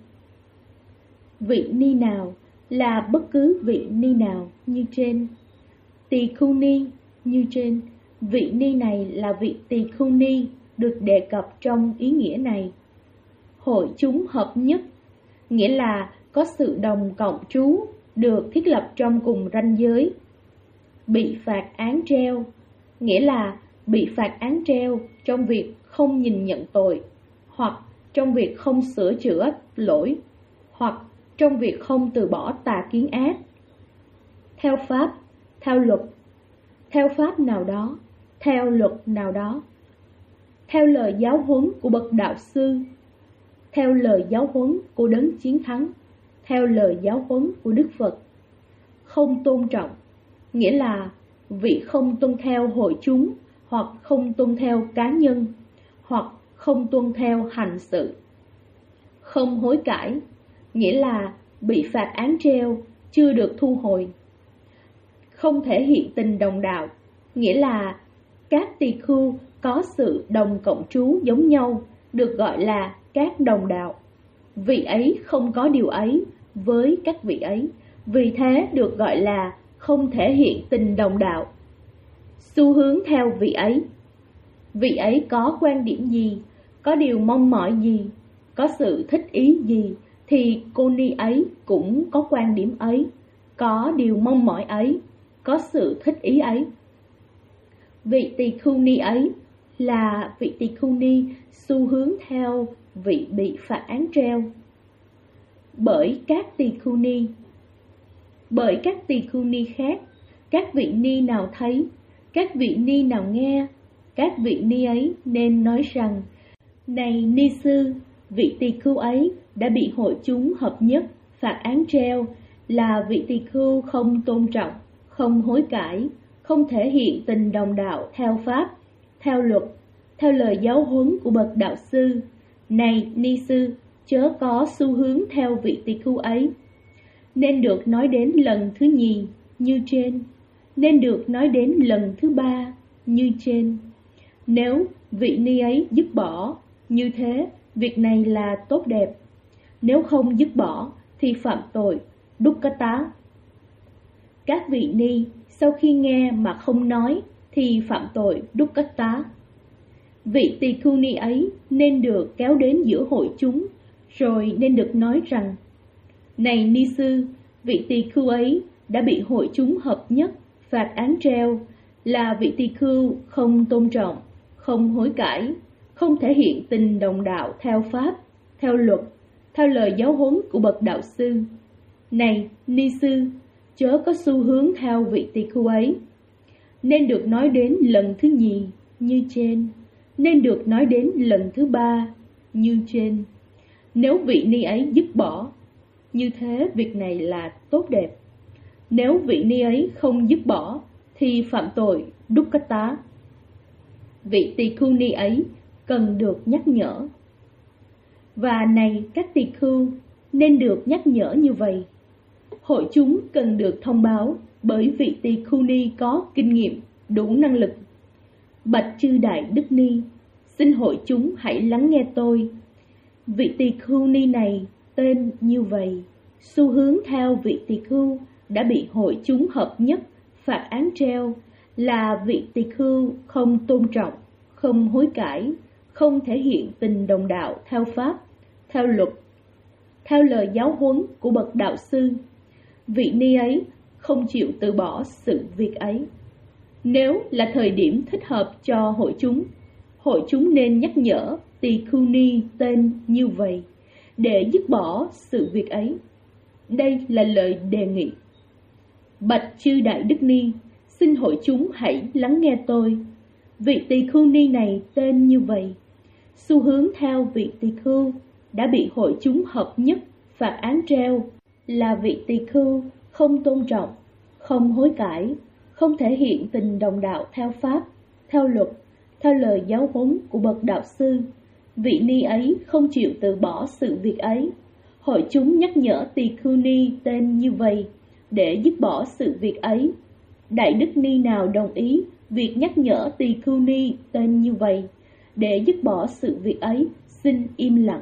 Vị ni nào là bất cứ vị ni nào như trên. Tỳ khưu ni như trên, vị ni này là vị tỳ khưu ni được đề cập trong ý nghĩa này. Hội chúng hợp nhất, nghĩa là có sự đồng cộng trú được thiết lập trong cùng ranh giới. Bị phạt án treo, nghĩa là bị phạt án treo trong việc không nhìn nhận tội, hoặc trong việc không sửa chữa lỗi, hoặc trong việc không từ bỏ tà kiến ác. Theo pháp, theo luật, theo pháp nào đó, theo luật nào đó, theo lời giáo huấn của bậc đạo sư, theo lời giáo huấn của đấng chiến thắng, theo lời giáo huấn của Đức Phật. Không tôn trọng, nghĩa là vị không tuân theo hội chúng, hoặc không tuân theo cá nhân, hoặc không tuân theo hành sự. Không hối cải, nghĩa là bị phạt án treo, chưa được thu hồi. Không thể hiện tình đồng đạo, nghĩa là các tỳ khưu có sự đồng cộng trú giống nhau, được gọi là các đồng đạo. Vị ấy không có điều ấy với các vị ấy, vì thế được gọi là không thể hiện tình đồng đạo. Xu hướng theo vị ấy. Vị ấy có quan điểm gì, có điều mong mỏi gì, có sự thích ý gì, thì cô ni ấy cũng có quan điểm ấy, có điều mong mỏi ấy, có sự thích ý ấy. Vị tỳ khưu ni ấy là vị tỳ khưu ni xu hướng theo vị bị phạt án treo. Bởi các tỳ khưu ni khác, các vị ni nào thấy, các vị ni nào nghe, các vị ni ấy nên nói rằng: này ni sư, vị tỳ khưu ấy đã bị hội chúng hợp nhất phạt án treo là vị tỳ khưu không tôn trọng, không hối cải, không thể hiện tình đồng đạo theo pháp, theo luật, theo lời giáo huấn của bậc đạo sư. Này ni sư, chớ có xu hướng theo vị tỳ khưu ấy. Nên được nói đến lần thứ nhì như trên, nên được nói đến lần thứ ba như trên. Nếu vị ni ấy dứt bỏ, như thế việc này là tốt đẹp. Nếu không dứt bỏ thì phạm tội dukkata. Các vị ni sau khi nghe mà không nói thì phạm tội dukkata. Vị tỳ khưu ni ấy nên được kéo đến giữa hội chúng, rồi nên được nói rằng: Này ni sư, vị tỳ khưu ấy đã bị hội chúng hợp nhất phạt án treo là vị tỳ khưu không tôn trọng, không hối cải, không thể hiện tình đồng đạo theo pháp, theo luật, theo lời giáo huấn của bậc đạo sư. Này ni sư, chớ có xu hướng theo vị tỳ khưu ấy. Nên được nói đến lần thứ nhì như trên, nên được nói đến lần thứ ba như trên. Nếu vị ni ấy dứt bỏ, như thế việc này là tốt đẹp. Nếu vị ni ấy không dứt bỏ thì phạm tội dukkata. Vị tỳ khưu ni ấy cần được nhắc nhở. Và này các tỳ khưu, nên được nhắc nhở như vậy. Hội chúng cần được thông báo bởi vị tỳ khưu ni có kinh nghiệm, đủ năng lực. Bạch chư đại đức ni, xin hội chúng hãy lắng nghe tôi. Vị tỳ khưu ni này tên như vậy, xu hướng theo vị tỳ khưu đã bị hội chúng hợp nhất phạt án treo là vị tỳ khưu không tôn trọng, không hối cải, không thể hiện tình đồng đạo theo pháp, theo luật, theo lời giáo huấn của bậc đạo sư. Vị ni ấy không chịu từ bỏ sự việc ấy. Nếu là thời điểm thích hợp cho hội chúng nên nhắc nhở tỳ khưu ni tên như vậy để dứt bỏ sự việc ấy. Đây là lời đề nghị. Bạch chư đại đức ni, xin hội chúng hãy lắng nghe tôi. Vị tỳ khưu ni này tên như vậy, xu hướng theo vị tỳ khưu đã bị hội chúng hợp nhất phạt án treo là vị tỳ khưu không tôn trọng, không hối cải, không thể hiện tình đồng đạo theo pháp, theo luật, theo lời giáo huấn của bậc đạo sư. Vị ni ấy không chịu từ bỏ sự việc ấy. Hội chúng nhắc nhở tỳ khưu ni tên như vậy để dứt bỏ sự việc ấy. Đại đức ni nào đồng ý việc nhắc nhở tỳ khưu ni tên như vậy để dứt bỏ sự việc ấy, xin im lặng.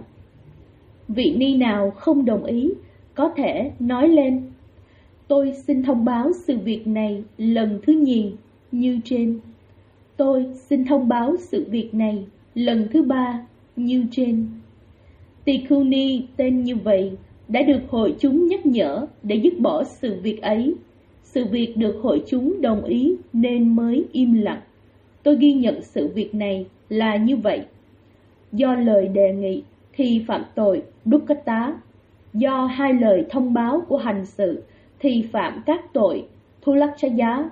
Vị ni nào không đồng ý có thể nói lên: Tôi xin thông báo sự việc này lần thứ nhì như trên. Tôi xin thông báo sự việc này lần thứ ba như trên. Tỳ khưu ni tên như vậy đã được hội chúng nhắc nhở để dứt bỏ sự việc ấy. Sự việc được hội chúng đồng ý nên mới im lặng. Tôi ghi nhận sự việc này là như vậy. Do lời đề nghị thì phạm tội dukkata. Do hai lời thông báo của hành sự thì phạm các tội thulakchaya.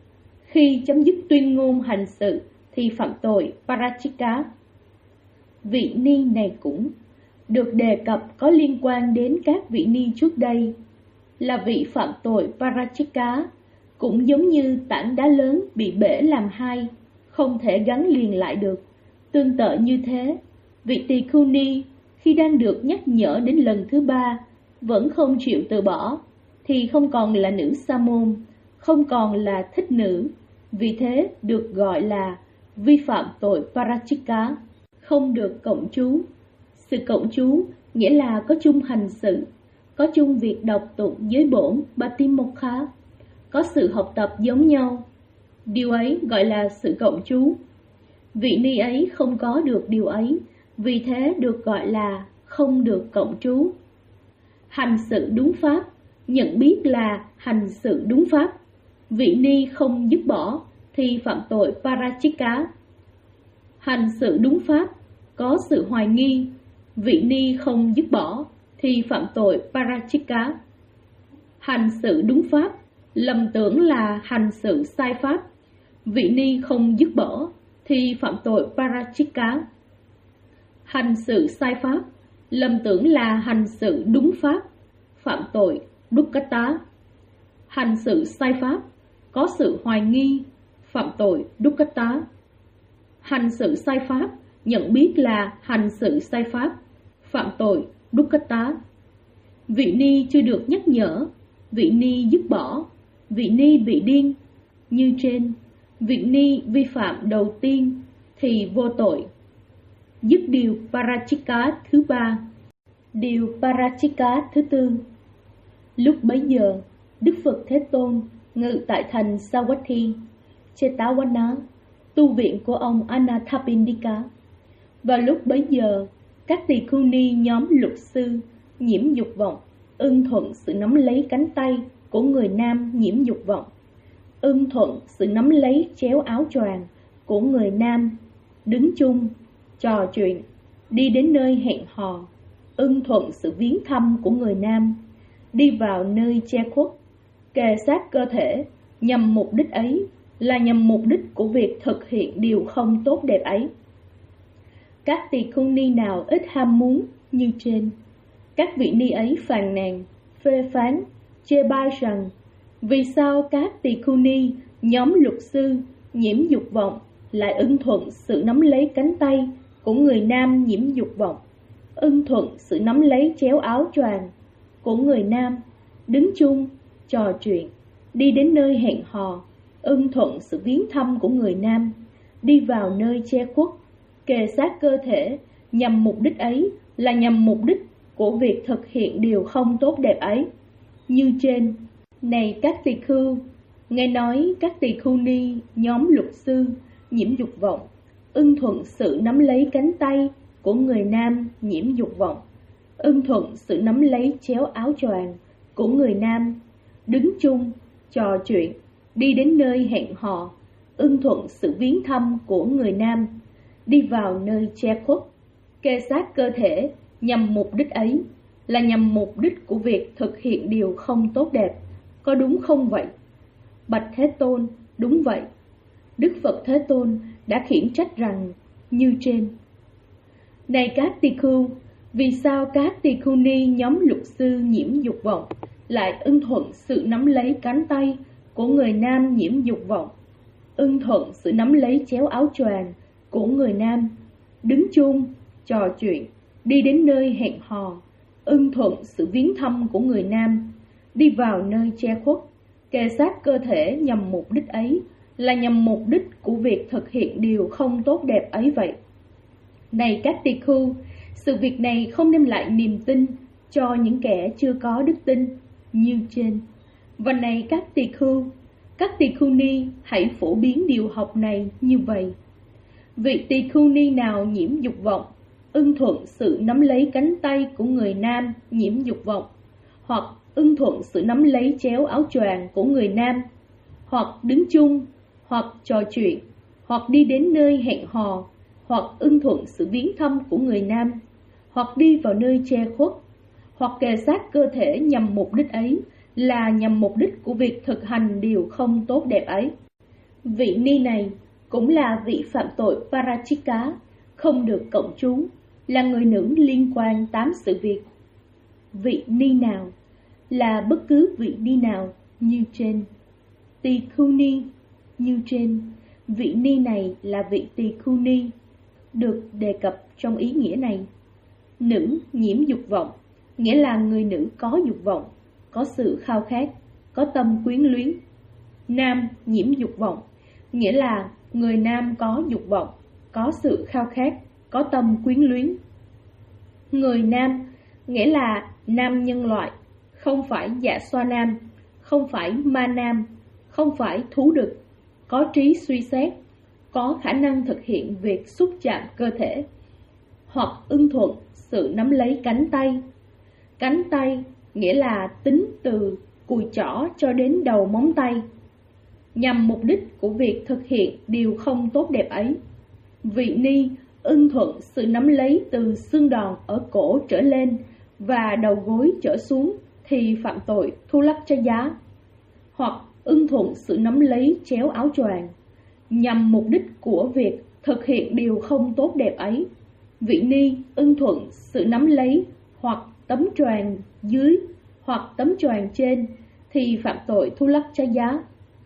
Khi chấm dứt tuyên ngôn hành sự thì phạm tội parachika. Vị ni này cũng được đề cập có liên quan đến các vị ni trước đây, là vị phạm tội parachika, cũng giống như tảng đá lớn bị bể làm hai, không thể gắn liền lại được. Tương tự như thế, vị tỳ khưu ni khi đang được nhắc nhở đến lần thứ ba vẫn không chịu từ bỏ, thì không còn là nữ sa môn, không còn là thích nữ, vì thế được gọi là vi phạm tội parachika, không được cộng trú. Sự cộng trú nghĩa là có chung hành sự, có chung việc đọc tụng giới bổn Batimokha, có sự học tập giống nhau. Điều ấy gọi là sự cộng trú. Vị ni ấy không có được điều ấy, vì thế được gọi là không được cộng trú. Hành sự đúng pháp, nhận biết là hành sự đúng pháp. Vị ni không dứt bỏ thì phạm tội parachika. Hành sự đúng pháp, có sự hoài nghi. Vị ni không dứt bỏ thì phạm tội parachika. Hành sự đúng pháp, lầm tưởng là hành sự sai pháp. Vị ni không dứt bỏ thì phạm tội parachika. Hành sự sai pháp, lầm tưởng là hành sự đúng pháp. phạm tội dukkata. Hành sự sai pháp, có sự hoài nghi, phạm tội dukkata. Hành sự sai pháp, nhận biết là hành sự sai pháp, phạm tội dukkata. Vị ni chưa được nhắc nhở, vị ni dứt bỏ, vị ni bị điên. Như trên, vị ni vi phạm đầu tiên thì vô tội. Dứt điều parachika thứ 3. Điều parachika thứ 4. Lúc bấy giờ, Đức Phật Thế Tôn ngự tại thành Savatthi, Chetavana, tu viện của ông Anathapindika. Và lúc bấy giờ, các tỳ khưu ni nhóm luật sư nhiễm dục vọng ưng thuận sự nắm lấy cánh tay của người nam nhiễm dục vọng, ưng thuận sự nắm lấy chéo áo choàng của người nam, đứng chung, trò chuyện, đi đến nơi hẹn hò, ưng thuận sự viếng thăm của người nam, đi vào nơi che khuất, kề sát cơ thể, nhằm mục đích ấy là nhằm mục đích của việc thực hiện điều không tốt đẹp ấy. Các tỳ khưu ni nào ít ham muốn như trên, các vị ni ấy phàn nàn, phê phán, chê bai rằng vì sao các tỳ khưu ni nhóm luật sư nhiễm dục vọng lại ưng thuận sự nắm lấy cánh tay của người nam nhiễm dục vọng, ưng thuận sự nắm lấy chéo áo choàng của người nam, đứng chung, trò chuyện, đi đến nơi hẹn hò, ưng thuận sự viếng thăm của người nam, đi vào nơi che khuất, kề sát cơ thể, nhằm mục đích ấy là nhằm mục đích của việc thực hiện điều không tốt đẹp ấy. Như trên, này các tỳ khưu, nghe nói các tỳ khưu ni nhóm luật sư nhiễm dục vọng ưng thuận sự nắm lấy cánh tay của người nam nhiễm dục vọng, ưng thuận sự nắm lấy chéo áo choàng của người nam, đứng chung, trò chuyện, đi đến nơi hẹn hò, ưng thuận sự viếng thăm của người nam, đi vào nơi che khuất, kề sát cơ thể, nhằm mục đích ấy là nhằm mục đích của việc thực hiện điều không tốt đẹp, có đúng không vậy? Bạch Thế Tôn, đúng vậy. Đức Phật Thế Tôn đã khiển trách rằng như trên. Này các tỳ khưu, vì sao các tỳ khưu ni nhóm luật sư nhiễm dục vọng lại ưng thuận sự nắm lấy cánh tay của người nam nhiễm dục vọng, ưng thuận sự nắm lấy chéo áo choàng của người nam, đứng chung, trò chuyện, đi đến nơi hẹn hò, ưng thuận sự viếng thăm của người nam, đi vào nơi che khuất, kề sát cơ thể nhằm mục đích ấy là nhằm mục đích của việc thực hiện điều không tốt đẹp ấy vậy? Này các tỳ khưu, sự việc này không đem lại niềm tin cho những kẻ chưa có đức tin như trên. Và này các tỳ khưu ni hãy phổ biến điều học này như vậy. Vị tỳ khưu ni nào nhiễm dục vọng ưng thuận sự nắm lấy cánh tay của người nam nhiễm dục vọng, hoặc ưng thuận sự nắm lấy chéo áo choàng của người nam, hoặc đứng chung, hoặc trò chuyện, hoặc đi đến nơi hẹn hò, hoặc ưng thuận sự viếng thăm của người nam, hoặc đi vào nơi che khuất, hoặc kề sát cơ thể nhằm mục đích ấy là nhằm mục đích của việc thực hành điều không tốt đẹp ấy. Vị ni này cũng là vị phạm tội parachika, không được cộng trú, là người nữ liên quan 8 sự việc. Vị ni nào là bất cứ vị ni nào như trên. Tỳ khưu ni như trên, vị ni này là vị tỳ khưu ni được đề cập trong ý nghĩa này. Nữ nhiễm dục vọng nghĩa là người nữ có dục vọng, có sự khao khát, có tâm quyến luyến. Nam nhiễm dục vọng nghĩa là người nam có dục vọng, có sự khao khát, có tâm quyến luyến. Người nam nghĩa là nam nhân loại, không phải dạ xoa nam, không phải ma nam, không phải thú đực, có trí suy xét, có khả năng thực hiện việc xúc chạm cơ thể, hoặc ưng thuận sự nắm lấy cánh tay. Cánh tay nghĩa là tính từ cùi chỏ cho đến đầu móng tay, nhằm mục đích của việc thực hiện điều không tốt đẹp ấy. Vị ni ưng thuận sự nắm lấy từ xương đòn ở cổ trở lên và đầu gối trở xuống thì phạm tội thu lắc cho giá, hoặc ưng thuận sự nắm lấy chéo áo choàng nhằm mục đích của việc thực hiện điều không tốt đẹp ấy. Vị ni ưng thuận sự nắm lấy hoặc tấm choàng dưới hoặc tấm choàng trên thì phạm tội thu lắc cha giá.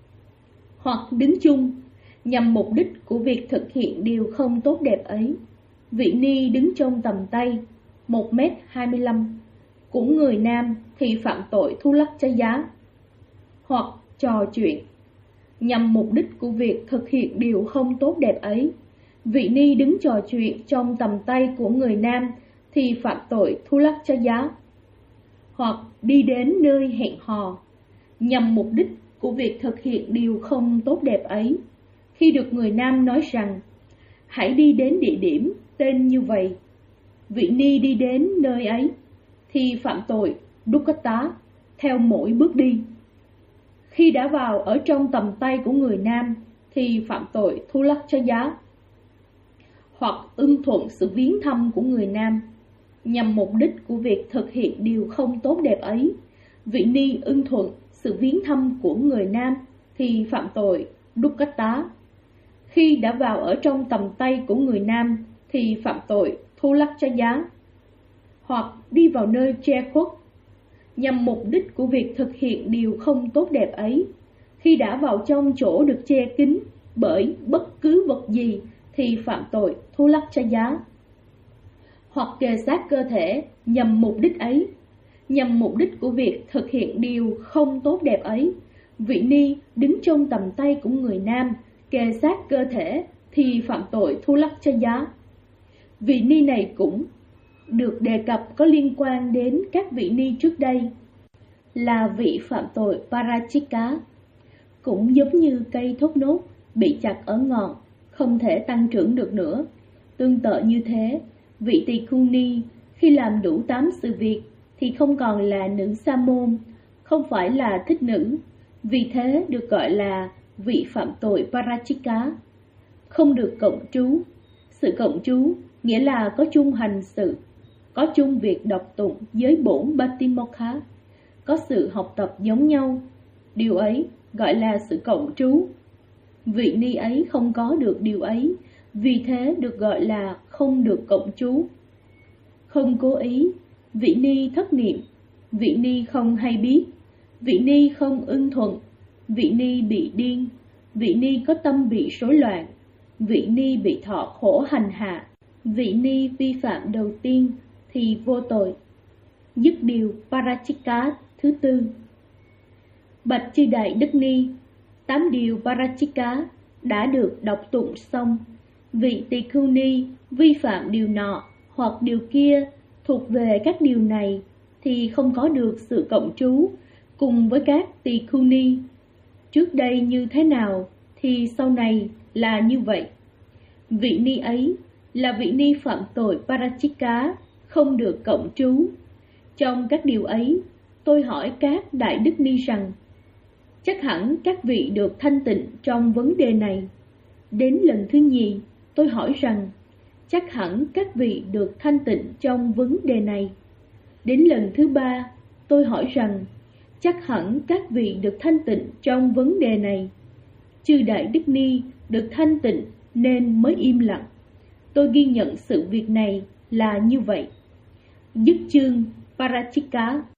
Hoặc đứng chung nhằm mục đích của việc thực hiện điều không tốt đẹp ấy. Vị ni đứng trong tầm tay 1m25 của người nam thì phạm tội thu lắc cha giá. Hoặc trò chuyện nhằm mục đích của việc thực hiện điều không tốt đẹp ấy. Vị ni đứng trò chuyện trong tầm tay của người nam thì phạm tội thu lắc cha giá. Hoặc đi đến nơi hẹn hò nhằm mục đích của việc thực hiện điều không tốt đẹp ấy. Khi được người nam nói rằng hãy đi đến địa điểm tên như vậy, vị ni đi đến nơi ấy thì phạm tội dukkata theo mỗi bước đi. Khi đã vào ở trong tầm tay của người nam thì phạm tội thu lắc cha giá. Hoặc ưng thuận sự viếng thăm của người nam nhằm mục đích của việc thực hiện điều không tốt đẹp ấy. Vị ni ưng thuận sự viếng thăm của người nam thì phạm tội dukkata. Khi đã vào ở trong tầm tay của người nam thì phạm tội thu lắc cha giá. Hoặc đi vào nơi che khuất nhằm mục đích của việc thực hiện điều không tốt đẹp ấy. Khi đã vào trong chỗ được che kín bởi bất cứ vật gì thì phạm tội thu lắc cha giá. Hoặc kề sát cơ thể nhằm mục đích ấy. Nhằm mục đích của việc thực hiện điều không tốt đẹp ấy, vị ni đứng trong tầm tay của người nam kề sát cơ thể thì phạm tội thu lắc cha giá. Vị ni này cũng được đề cập có liên quan đến các vị ni trước đây là vị phạm tội parachika, cũng giống như cây thốt nốt bị chặt ở ngọn, không thể tăng trưởng được nữa. Tương tự như thế, vị tỳ khưu ni khi làm đủ 8 sự việc thì không còn là nữ sa môn, không phải là thích nữ, vì thế được gọi là vị phạm tội parachika. Không được cộng trú. Sự cộng trú nghĩa là có chung hành sự, có chung việc đọc tụng giới bổn Batimokha, có sự học tập giống nhau. Điều ấy gọi là sự cộng trú. Vị ni ấy không có được điều ấy, vì thế được gọi là không được cộng trú. Không cố ý, vị ni thất niệm, vị ni không hay biết, vị ni không ưng thuận, vị ni bị điên, vị ni có tâm bị rối loạn, vị ni bị thọ khổ hành hạ, vị ni vi phạm đầu tiên thì vô tội. Dứt điều parachika thứ 4. Bạch chư đại đức ni, 8 điều parachika đã được đọc tụng xong. Vị tỳ khưu ni vi phạm điều nọ hoặc điều kia thuộc về các điều này thì không có được sự cộng trú cùng với các tỳ khưu ni. Trước đây như thế nào thì sau này là như vậy. Vị ni ấy là vị ni phạm tội parachika, không được cộng trú. Trong các điều ấy, tôi hỏi các đại đức ni rằng, chắc hẳn các vị được thanh tịnh trong vấn đề này. Đến lần thứ nhì, tôi hỏi rằng, chắc hẳn các vị được thanh tịnh trong vấn đề này. Đến lần thứ 3, tôi hỏi rằng, chắc hẳn các vị được thanh tịnh trong vấn đề này. Chư đại đức ni được thanh tịnh nên mới im lặng. Tôi ghi nhận sự việc này là như vậy. Dứt chương Parachika.